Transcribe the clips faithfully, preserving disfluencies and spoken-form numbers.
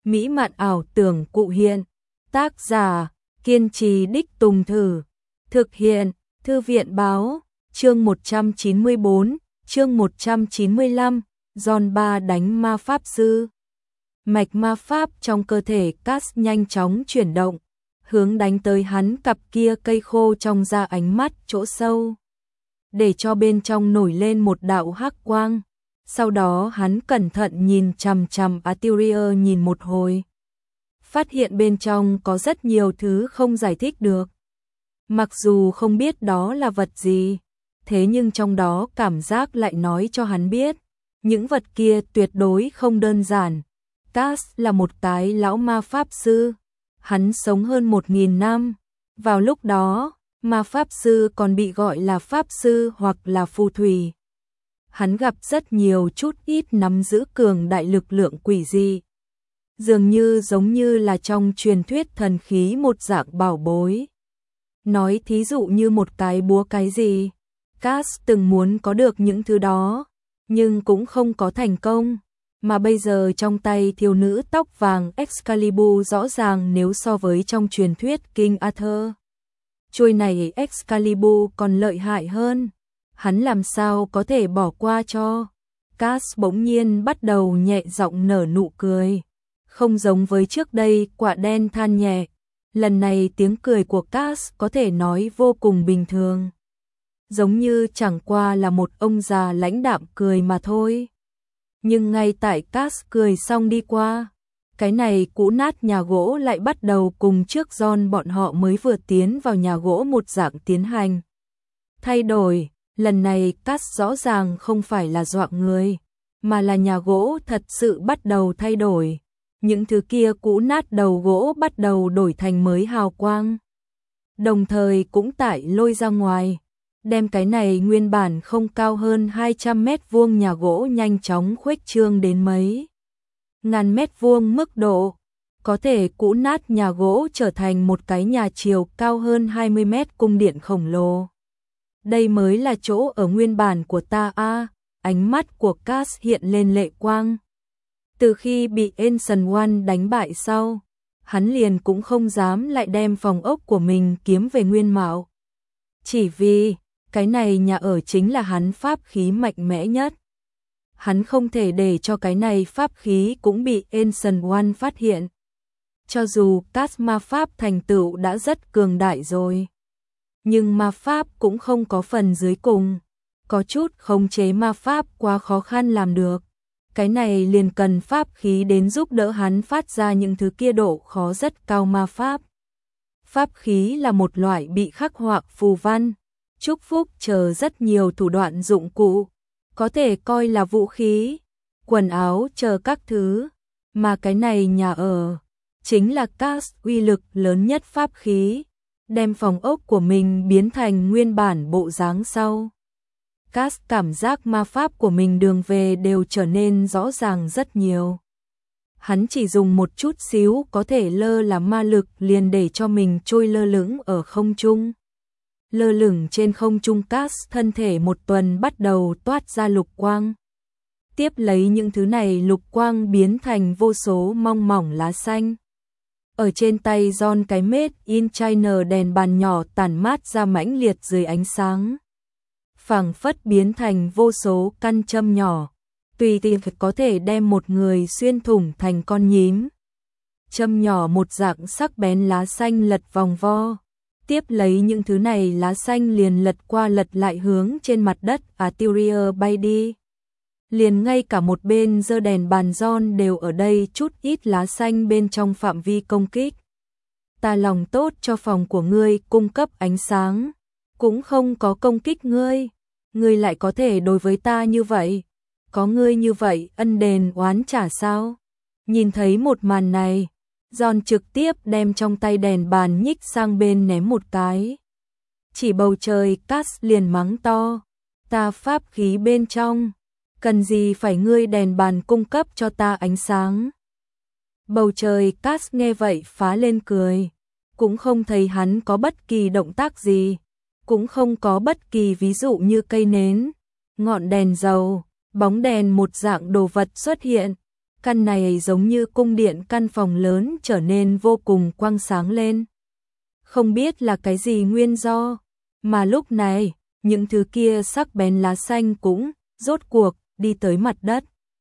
mỹ mạn ảo tưởng cụ hiện. Tác giả, kiên trì đích tùng thử. Thực hiện, Thư viện báo, chương một trăm chín mươi bốn, chương một trăm chín mươi lăm, Giòn ba đánh ma pháp sư. Mạch ma pháp trong cơ thể Cass nhanh chóng chuyển động, hướng đánh tới hắn cặp kia cây khô trong da ánh mắt chỗ sâu, để cho bên trong nổi lên một đạo hắc quang. Sau đó hắn cẩn thận nhìn chằm chằm Arthurius nhìn một hồi, phát hiện bên trong có rất nhiều thứ không giải thích được. Mặc dù không biết đó là vật gì, thế nhưng trong đó cảm giác lại nói cho hắn biết, những vật kia tuyệt đối không đơn giản. Cass là một cái lão ma pháp sư, hắn sống hơn một nghìn năm. Vào lúc đó, ma pháp sư còn bị gọi là pháp sư hoặc là phù thủy. Hắn gặp rất nhiều chút ít nắm giữ cường đại lực lượng quỷ dị, dường như giống như là trong truyền thuyết thần khí một dạng bảo bối. Nói thí dụ như một cái búa cái gì, Cass từng muốn có được những thứ đó, nhưng cũng không có thành công. Mà bây giờ trong tay thiếu nữ tóc vàng Excalibur rõ ràng nếu so với trong truyền thuyết King Arthur, chuôi này Excalibur còn lợi hại hơn. Hắn làm sao có thể bỏ qua cho. Cass bỗng nhiên bắt đầu nhẹ giọng nở nụ cười, không giống với trước đây. Quả đen than nhẹ, lần này tiếng cười của Cass có thể nói vô cùng bình thường, giống như chẳng qua là một ông già lãnh đạm cười mà thôi. Nhưng ngay tại Cass cười xong đi qua, cái này cũ nát nhà gỗ lại bắt đầu cùng trước John bọn họ mới vừa tiến vào nhà gỗ một dạng tiến hành thay đổi. Lần này Cass rõ ràng không phải là dọa người, mà là nhà gỗ thật sự bắt đầu thay đổi. Những thứ kia cũ nát đầu gỗ bắt đầu đổi thành mới hào quang, đồng thời cũng tải lôi ra ngoài, đem cái này nguyên bản không cao hơn hai trăm mét vuông nhà gỗ nhanh chóng khuếch trương đến mấy ngàn mét vuông mức độ. Có thể cũ nát nhà gỗ trở thành một cái nhà chiều cao hơn hai mươi mét cung điện khổng lồ. Đây mới là chỗ ở nguyên bản của ta a. À, ánh mắt của Cass hiện lên lệ quang. Từ khi bị Ancient One đánh bại sau, hắn liền cũng không dám lại đem phòng ốc của mình kiếm về nguyên mạo. Chỉ vì, cái này nhà ở chính là hắn pháp khí mạnh mẽ nhất. Hắn không thể để cho cái này pháp khí cũng bị Ancient One phát hiện. Cho dù Cass ma pháp thành tựu đã rất cường đại rồi, nhưng ma pháp cũng không có phần dưới cùng. Có chút khống chế ma pháp quá khó khăn làm được. Cái này liền cần pháp khí đến giúp đỡ hắn phát ra những thứ kia độ khó rất cao ma pháp. Pháp khí là một loại bị khắc họa phù văn, chúc phúc chờ rất nhiều thủ đoạn dụng cụ, có thể coi là vũ khí, quần áo chờ các thứ. Mà cái này nhà ở chính là Cass uy lực lớn nhất pháp khí, đem phòng ốc của mình biến thành nguyên bản bộ dáng sau. Cass cảm giác ma pháp của mình đường về đều trở nên rõ ràng rất nhiều. Hắn chỉ dùng một chút xíu có thể lơ là ma lực liền để cho mình trôi lơ lửng ở không trung. Lơ lửng trên không trung, Cass thân thể một tuần bắt đầu toát ra lục quang. Tiếp lấy những thứ này lục quang biến thành vô số mong mỏng lá xanh. Ở trên tay John cái Made in China đèn bàn nhỏ tản mát ra mãnh liệt dưới ánh sáng, phảng phất biến thành vô số căn châm nhỏ, tùy tiện có thể đem một người xuyên thủng thành con nhím. Châm nhỏ một dạng sắc bén lá xanh lật vòng vo, tiếp lấy những thứ này lá xanh liền lật qua lật lại hướng trên mặt đất Arthurius bay đi. Liền ngay cả một bên giơ đèn bàn John đều ở đây chút ít lá xanh bên trong phạm vi công kích. Ta lòng tốt cho phòng của ngươi cung cấp ánh sáng, cũng không có công kích ngươi. Ngươi lại có thể đối với ta như vậy, có ngươi như vậy ân đền oán trả sao? Nhìn thấy một màn này, John trực tiếp đem trong tay đèn bàn nhích sang bên ném một cái. Chỉ bầu trời, Cass liền mắng to, ta pháp khí bên trong, cần gì phải ngươi đèn bàn cung cấp cho ta ánh sáng? Bầu trời, Cass nghe vậy phá lên cười, cũng không thấy hắn có bất kỳ động tác gì, cũng không có bất kỳ ví dụ như cây nến, ngọn đèn dầu, bóng đèn một dạng đồ vật xuất hiện. căn này giống như cung điện, căn phòng lớn trở nên vô cùng quang sáng lên. Không biết là cái gì nguyên do, mà lúc này, những thứ kia sắc bén lá xanh cũng, rốt cuộc, đi tới mặt đất.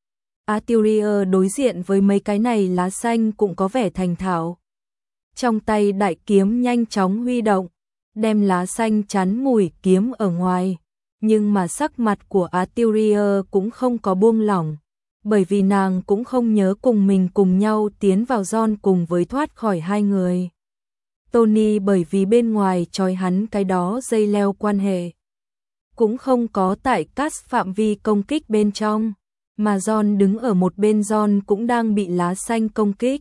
Arthurian đối diện với mấy cái này lá xanh cũng có vẻ thành thạo. Trong tay đại kiếm nhanh chóng huy động, đem lá xanh chắn mũi kiếm ở ngoài. Nhưng mà sắc mặt của Arthurian cũng không có buông lỏng, bởi vì nàng cũng không nhớ cùng mình cùng nhau tiến vào John cùng với thoát khỏi hai người. Tony bởi vì bên ngoài trói hắn cái đó dây leo quan hệ, cũng không có tại cát phạm vi công kích bên trong, mà John đứng ở một bên, John cũng đang bị lá xanh công kích.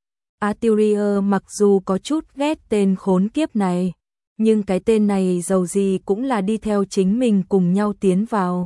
Arthurian mặc dù có chút ghét tên khốn kiếp này, nhưng cái tên này dầu gì cũng là đi theo chính mình cùng nhau tiến vào.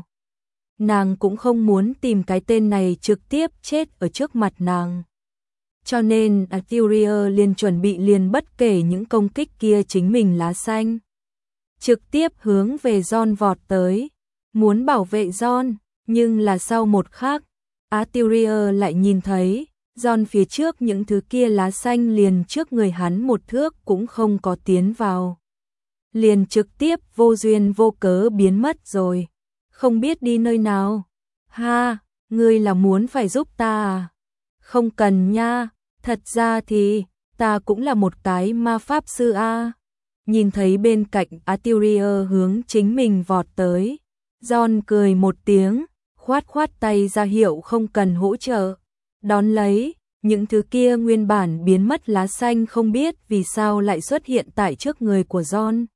Nàng cũng không muốn tìm cái tên này trực tiếp chết ở trước mặt nàng. Cho nên Arthurian liền chuẩn bị liền bất kể những công kích kia chính mình lá xanh, trực tiếp hướng về John vọt tới, muốn bảo vệ John, nhưng là sau một khắc, Arthurian lại nhìn thấy, John phía trước những thứ kia lá xanh liền trước người hắn một thước cũng không có tiến vào. Liền trực tiếp vô duyên vô cớ biến mất rồi, không biết đi nơi nào. Ha, ngươi là muốn phải giúp ta à? Không cần nha, thật ra thì, ta cũng là một cái ma pháp sư a. Nhìn thấy bên cạnh Arthurian hướng chính mình vọt tới, John cười một tiếng, khoát khoát tay ra hiệu không cần hỗ trợ. Đón lấy, những thứ kia nguyên bản biến mất lá xanh không biết vì sao lại xuất hiện tại trước người của John.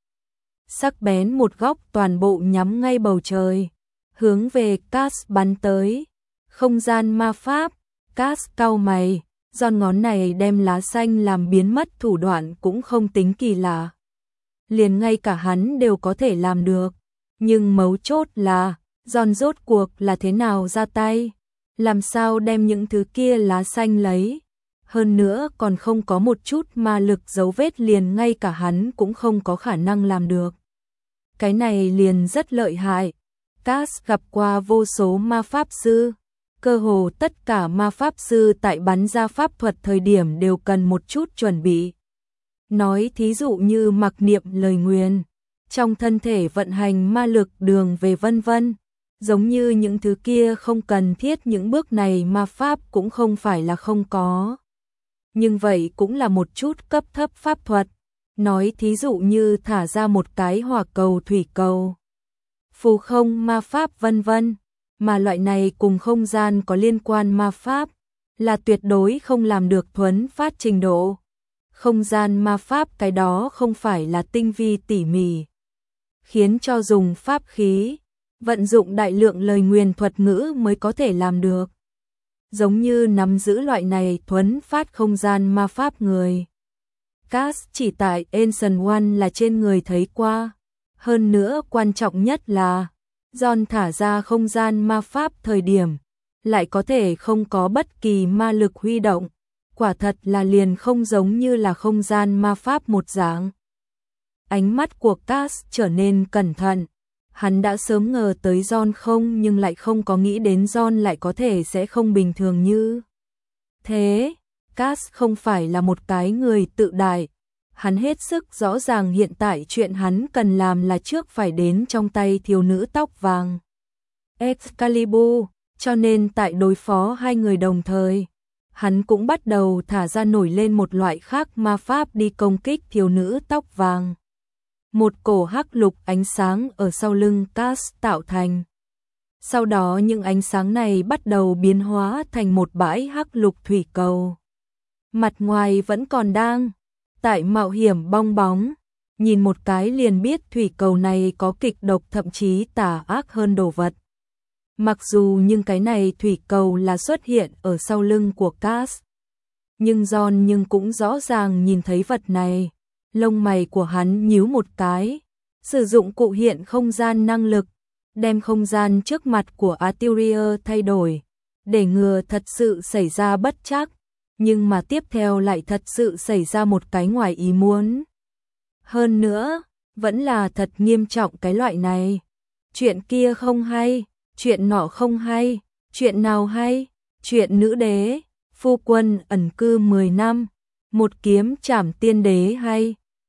Sắc bén một góc toàn bộ nhắm ngay bầu trời, hướng về Cass bắn tới. Không gian ma pháp, Cass cau mày, John ngón này đem lá xanh làm biến mất thủ đoạn cũng không tính kỳ lạ. Liền ngay cả hắn đều có thể làm được, nhưng mấu chốt là, John rốt cuộc là thế nào ra tay, làm sao đem những thứ kia lá xanh lấy. Hơn nữa còn không có một chút ma lực dấu vết, liền ngay cả hắn cũng không có khả năng làm được. Cái này liền rất lợi hại. Cass gặp qua vô số ma pháp sư, cơ hồ tất cả ma pháp sư tại bắn ra pháp thuật thời điểm đều cần một chút chuẩn bị. Nói thí dụ như mặc niệm lời nguyền, trong thân thể vận hành ma lực đường về vân vân, giống như những thứ kia không cần thiết, những bước này ma pháp cũng không phải là không có. Nhưng vậy cũng là một chút cấp thấp pháp thuật, nói thí dụ như thả ra một cái hỏa cầu, thủy cầu, phù không ma pháp vân vân, mà loại này cùng không gian có liên quan ma pháp là tuyệt đối không làm được thuấn phát trình độ. Không gian ma pháp cái đó không phải là tinh vi tỉ mỉ, khiến cho dùng pháp khí, vận dụng đại lượng lời nguyền thuật ngữ mới có thể làm được. Giống như nắm giữ loại này thuấn phát không gian ma pháp người, Cass chỉ tại Ancient One là trên người thấy qua. Hơn nữa quan trọng nhất là, John thả ra không gian ma pháp thời điểm, lại có thể không có bất kỳ ma lực huy động. Quả thật là liền không giống như là không gian ma pháp một dạng. Ánh mắt của Cass trở nên cẩn thận. Hắn đã sớm ngờ tới John không, nhưng lại không có nghĩ đến John lại có thể sẽ không bình thường như thế. Cass không phải là một cái người tự đại. Hắn hết sức rõ ràng hiện tại chuyện hắn cần làm là trước phải đến trong tay thiếu nữ tóc vàng Excalibur, cho nên tại đối phó hai người đồng thời, hắn cũng bắt đầu thả ra nổi lên một loại khác ma pháp đi công kích thiếu nữ tóc vàng. Một cổ hắc lục ánh sáng ở sau lưng Cass tạo thành. Sau đó những ánh sáng này bắt đầu biến hóa thành một bãi hắc lục thủy cầu. Mặt ngoài vẫn còn đang tại mạo hiểm bong bóng, nhìn một cái liền biết thủy cầu này có kịch độc, thậm chí tà ác hơn đồ vật. Mặc dù nhưng cái này thủy cầu là xuất hiện ở sau lưng của Cass, nhưng John nhưng cũng rõ ràng nhìn thấy vật này. Lông mày của hắn nhíu một cái, sử dụng cụ hiện không gian năng lực, đem không gian trước mặt của Arthurian thay đổi, để ngừa thật sự xảy ra bất trắc, nhưng mà tiếp theo lại thật sự xảy ra một cái ngoài ý muốn. Hơn nữa, vẫn là thật nghiêm trọng cái loại này. Chuyện kia không hay, chuyện nọ không hay, chuyện nào hay? Chuyện nữ đế, phu quân ẩn cư mười năm, một kiếm trảm tiên đế hay.